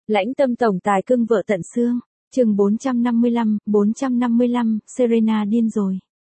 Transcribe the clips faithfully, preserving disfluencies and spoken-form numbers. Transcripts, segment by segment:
Lãnh tâm tổng tài cưng vợ tận xương. Chương bốn trăm năm mươi lăm, bốn trăm năm mươi lăm, Serena điên rồi.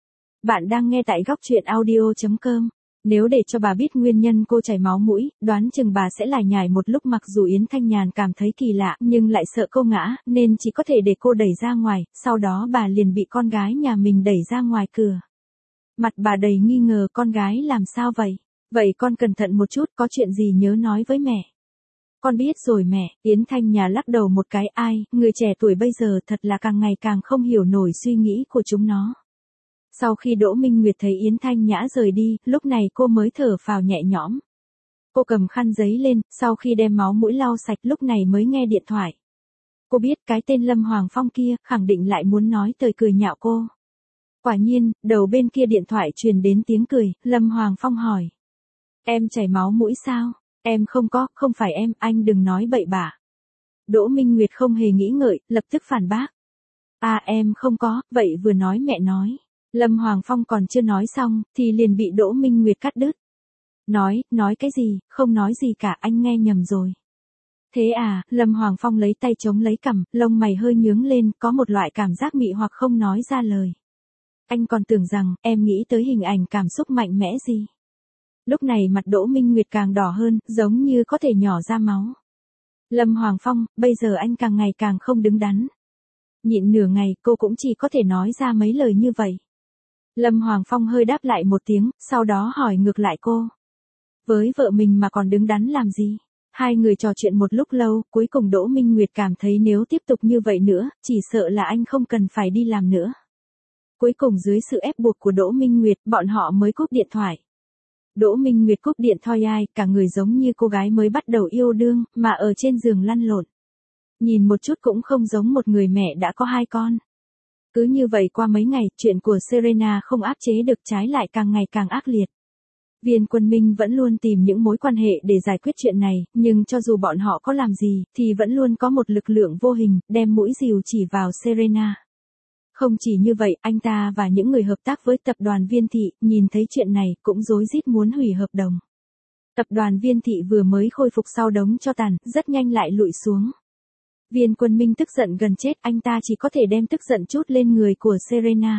Bạn đang nghe tại góc truyện audio chấm com. Nếu để cho bà biết nguyên nhân cô chảy máu mũi, đoán chừng bà sẽ lải nhải một lúc, mặc dù Yến Thanh Nhàn cảm thấy kỳ lạ nhưng lại sợ cô ngã, nên chỉ có thể để cô đẩy ra ngoài, sau đó bà liền bị con gái nhà mình đẩy ra ngoài cửa. Mặt bà đầy nghi ngờ, con gái làm sao vậy? Vậy con cẩn thận một chút, có chuyện gì nhớ nói với mẹ. Con biết rồi mẹ. Yến Thanh Nhàn lắc đầu một cái, ai, người trẻ tuổi bây giờ thật là càng ngày càng không hiểu nổi suy nghĩ của chúng nó. Sau khi Đỗ Minh Nguyệt thấy Yến Thanh Nhã rời đi, lúc này cô mới thở phào nhẹ nhõm. Cô cầm khăn giấy lên, sau khi đem máu mũi lau sạch lúc này mới nghe điện thoại. Cô biết cái tên Lâm Hoàng Phong kia, khẳng định lại muốn nói tơi cười nhạo cô. Quả nhiên, đầu bên kia điện thoại truyền đến tiếng cười, Lâm Hoàng Phong hỏi. Em chảy máu mũi sao? Em không có, không phải em, anh đừng nói bậy bạ. Đỗ Minh Nguyệt không hề nghĩ ngợi, lập tức phản bác. À em không có, vậy vừa nói mẹ nói. Lâm Hoàng Phong còn chưa nói xong, thì liền bị Đỗ Minh Nguyệt cắt đứt. Nói, nói cái gì, không nói gì cả, anh nghe nhầm rồi. Thế à, Lâm Hoàng Phong lấy tay chống lấy cằm, lông mày hơi nhướng lên, có một loại cảm giác mị hoặc không nói ra lời. Anh còn tưởng rằng, em nghĩ tới hình ảnh cảm xúc mạnh mẽ gì. Lúc này mặt Đỗ Minh Nguyệt càng đỏ hơn, giống như có thể nhỏ ra máu. Lâm Hoàng Phong, bây giờ anh càng ngày càng không đứng đắn. Nhịn nửa ngày, cô cũng chỉ có thể nói ra mấy lời như vậy. Lâm Hoàng Phong hơi đáp lại một tiếng, sau đó hỏi ngược lại cô. Với vợ mình mà còn đứng đắn làm gì? Hai người trò chuyện một lúc lâu, cuối cùng Đỗ Minh Nguyệt cảm thấy nếu tiếp tục như vậy nữa, chỉ sợ là anh không cần phải đi làm nữa. Cuối cùng dưới sự ép buộc của Đỗ Minh Nguyệt, bọn họ mới cúp điện thoại. Đỗ Minh Nguyệt cúp điện thoại ai, cả người giống như cô gái mới bắt đầu yêu đương, mà ở trên giường lăn lộn. Nhìn một chút cũng không giống một người mẹ đã có hai con. Cứ như vậy qua mấy ngày, chuyện của Serena không áp chế được, trái lại càng ngày càng ác liệt. Viên Quân Minh vẫn luôn tìm những mối quan hệ để giải quyết chuyện này, nhưng cho dù bọn họ có làm gì, thì vẫn luôn có một lực lượng vô hình, đem mũi dìu chỉ vào Serena. Không chỉ như vậy, anh ta và những người hợp tác với tập đoàn Viên Thị, nhìn thấy chuyện này, cũng rối rít muốn hủy hợp đồng. Tập đoàn Viên Thị vừa mới khôi phục sau đống tro tàn, rất nhanh lại lụi xuống. Viên Quân Minh tức giận gần chết, anh ta chỉ có thể đem tức giận trút lên người của Serena.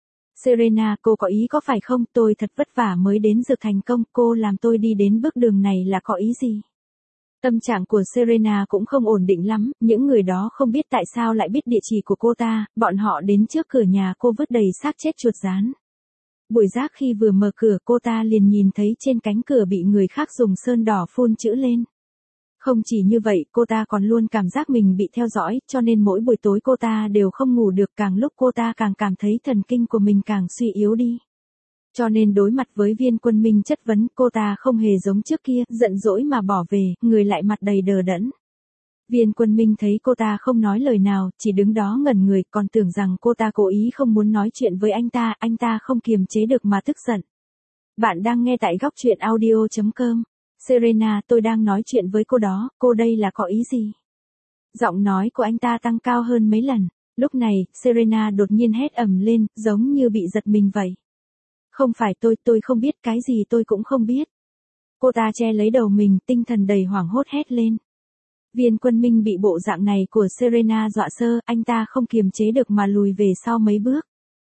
Serena, cô có ý có phải không? Tôi thật vất vả mới đến Dược thành công, cô làm tôi đi đến bước đường này là có ý gì? Tâm trạng của Serena cũng không ổn định lắm, những người đó không biết tại sao lại biết địa chỉ của cô ta, bọn họ đến trước cửa nhà cô vứt đầy xác chết chuột rán. Buổi giác khi vừa mở cửa cô ta liền nhìn thấy trên cánh cửa bị người khác dùng sơn đỏ phun chữ lên. Không chỉ như vậy, cô ta còn luôn cảm giác mình bị theo dõi, cho nên mỗi buổi tối cô ta đều không ngủ được, càng lúc cô ta càng cảm thấy thần kinh của mình càng suy yếu đi. Cho nên đối mặt với Viên Quân Minh chất vấn, cô ta không hề giống trước kia, giận dỗi mà bỏ về, người lại mặt đầy đờ đẫn. Viên Quân Minh thấy cô ta không nói lời nào, chỉ đứng đó ngẩn người, còn tưởng rằng cô ta cố ý không muốn nói chuyện với anh ta, anh ta không kiềm chế được mà tức giận. Bạn đang nghe tại góc truyện audio chấm com. Serena, tôi đang nói chuyện với cô đó, cô đây là có ý gì? Giọng nói của anh ta tăng cao hơn mấy lần. Lúc này, Serena đột nhiên hét ầm lên, giống như bị giật mình vậy. Không phải tôi, tôi không biết, cái gì tôi cũng không biết. Cô ta che lấy đầu mình, tinh thần đầy hoảng hốt hét lên. Viên Quân Minh bị bộ dạng này của Serena dọa sơ, anh ta không kiềm chế được mà lùi về sau mấy bước.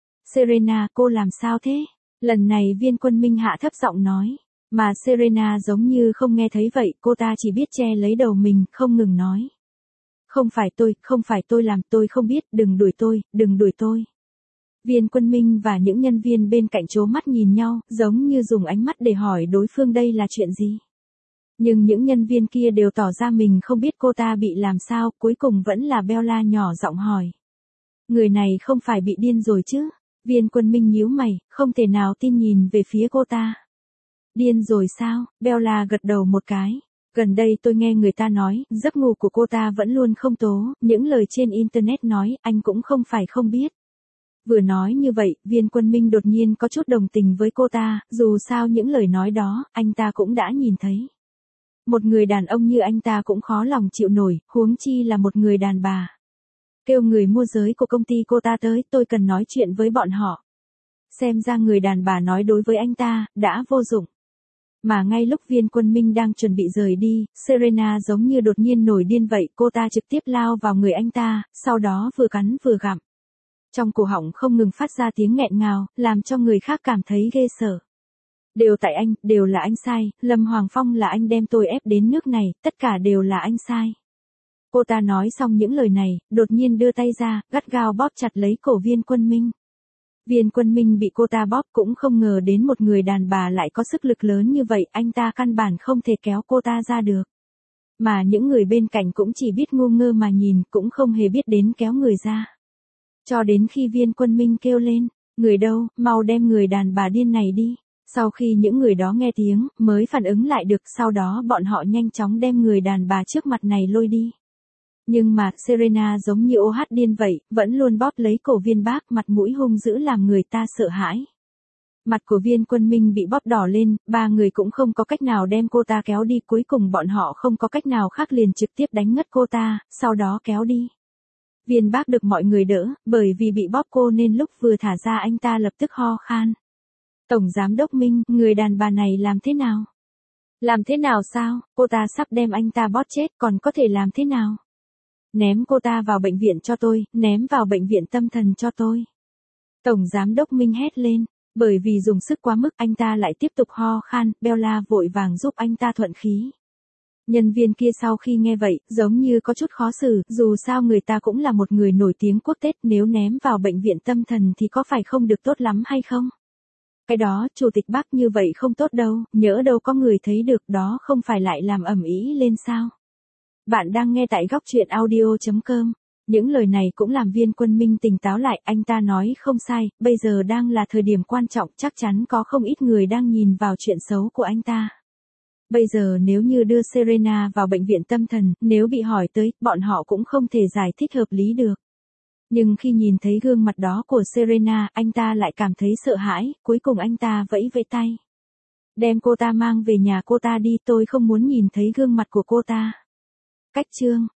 Serena, cô làm sao thế? Lần này Viên Quân Minh hạ thấp giọng nói. Mà Serena giống như không nghe thấy vậy, cô ta chỉ biết che lấy đầu mình, không ngừng nói. Không phải tôi, không phải tôi làm, tôi không biết, đừng đuổi tôi, đừng đuổi tôi. Viên Quân Minh và những nhân viên bên cạnh trố mắt nhìn nhau, giống như dùng ánh mắt để hỏi đối phương đây là chuyện gì. Nhưng những nhân viên kia đều tỏ ra mình không biết cô ta bị làm sao, cuối cùng vẫn là Bella nhỏ giọng hỏi. Người này không phải bị điên rồi chứ? Viên Quân Minh nhíu mày, không thể nào tin nhìn về phía cô ta. Điên rồi sao? Bella gật đầu một cái. Gần đây tôi nghe người ta nói, giấc ngủ của cô ta vẫn luôn không tố, những lời trên internet nói, anh cũng không phải không biết. Vừa nói như vậy, Viên Quân Minh đột nhiên có chút đồng tình với cô ta, dù sao những lời nói đó, anh ta cũng đã nhìn thấy. Một người đàn ông như anh ta cũng khó lòng chịu nổi, huống chi là một người đàn bà. Kêu người mua giới của công ty cô ta tới, tôi cần nói chuyện với bọn họ. Xem ra người đàn bà nói đối với anh ta, đã vô dụng. Mà ngay lúc Viên Quân Minh đang chuẩn bị rời đi, Serena giống như đột nhiên nổi điên vậy, cô ta trực tiếp lao vào người anh ta, sau đó vừa cắn vừa gặm. Trong cổ họng không ngừng phát ra tiếng nghẹn ngào, làm cho người khác cảm thấy ghê sợ. Đều tại anh, đều là anh sai, Lâm Hoàng Phong là anh đem tôi ép đến nước này, tất cả đều là anh sai. Cô ta nói xong những lời này, đột nhiên đưa tay ra, gắt gao bóp chặt lấy cổ Viên Quân Minh. Viên Quân Minh bị cô ta bóp cũng không ngờ đến một người đàn bà lại có sức lực lớn như vậy, anh ta căn bản không thể kéo cô ta ra được. Mà những người bên cạnh cũng chỉ biết ngu ngơ mà nhìn, cũng không hề biết đến kéo người ra. Cho đến khi Viên Quân Minh kêu lên, người đâu, mau đem người đàn bà điên này đi. Sau khi những người đó nghe tiếng, mới phản ứng lại được, sau đó bọn họ nhanh chóng đem người đàn bà trước mặt này lôi đi. Nhưng mà, Serena giống như ô hát điên vậy, vẫn luôn bóp lấy cổ Viên Bác, mặt mũi hung dữ làm người ta sợ hãi. Mặt của Viên Quân Minh bị bóp đỏ lên, ba người cũng không có cách nào đem cô ta kéo đi, cuối cùng bọn họ không có cách nào khác liền trực tiếp đánh ngất cô ta, sau đó kéo đi. Viên Bác được mọi người đỡ, bởi vì bị bóp cô nên lúc vừa thả ra anh ta lập tức ho khan. Tổng Giám đốc Minh, người đàn bà này làm thế nào? Làm thế nào sao, cô ta sắp đem anh ta bóp chết, còn có thể làm thế nào? Ném cô ta vào bệnh viện cho tôi, ném vào bệnh viện tâm thần cho tôi. Tổng Giám đốc Minh hét lên, bởi vì dùng sức quá mức anh ta lại tiếp tục ho khan, Bella vội vàng giúp anh ta thuận khí. Nhân viên kia sau khi nghe vậy, giống như có chút khó xử, dù sao người ta cũng là một người nổi tiếng quốc tế, nếu ném vào bệnh viện tâm thần thì có phải không được tốt lắm hay không? Cái đó, chủ tịch Bắc như vậy không tốt đâu, nhỡ đâu có người thấy được, đó không phải lại làm ầm ĩ lên sao? Bạn đang nghe tại góc truyện audio chấm com. Những lời này cũng làm Viên Quân Minh tỉnh táo lại, anh ta nói không sai, bây giờ đang là thời điểm quan trọng, chắc chắn có không ít người đang nhìn vào chuyện xấu của anh ta. Bây giờ nếu như đưa Serena vào bệnh viện tâm thần, nếu bị hỏi tới, bọn họ cũng không thể giải thích hợp lý được. Nhưng khi nhìn thấy gương mặt đó của Serena, anh ta lại cảm thấy sợ hãi, cuối cùng anh ta vẫy vẫy tay. Đem cô ta mang về nhà cô ta đi, tôi không muốn nhìn thấy gương mặt của cô ta. Cách chương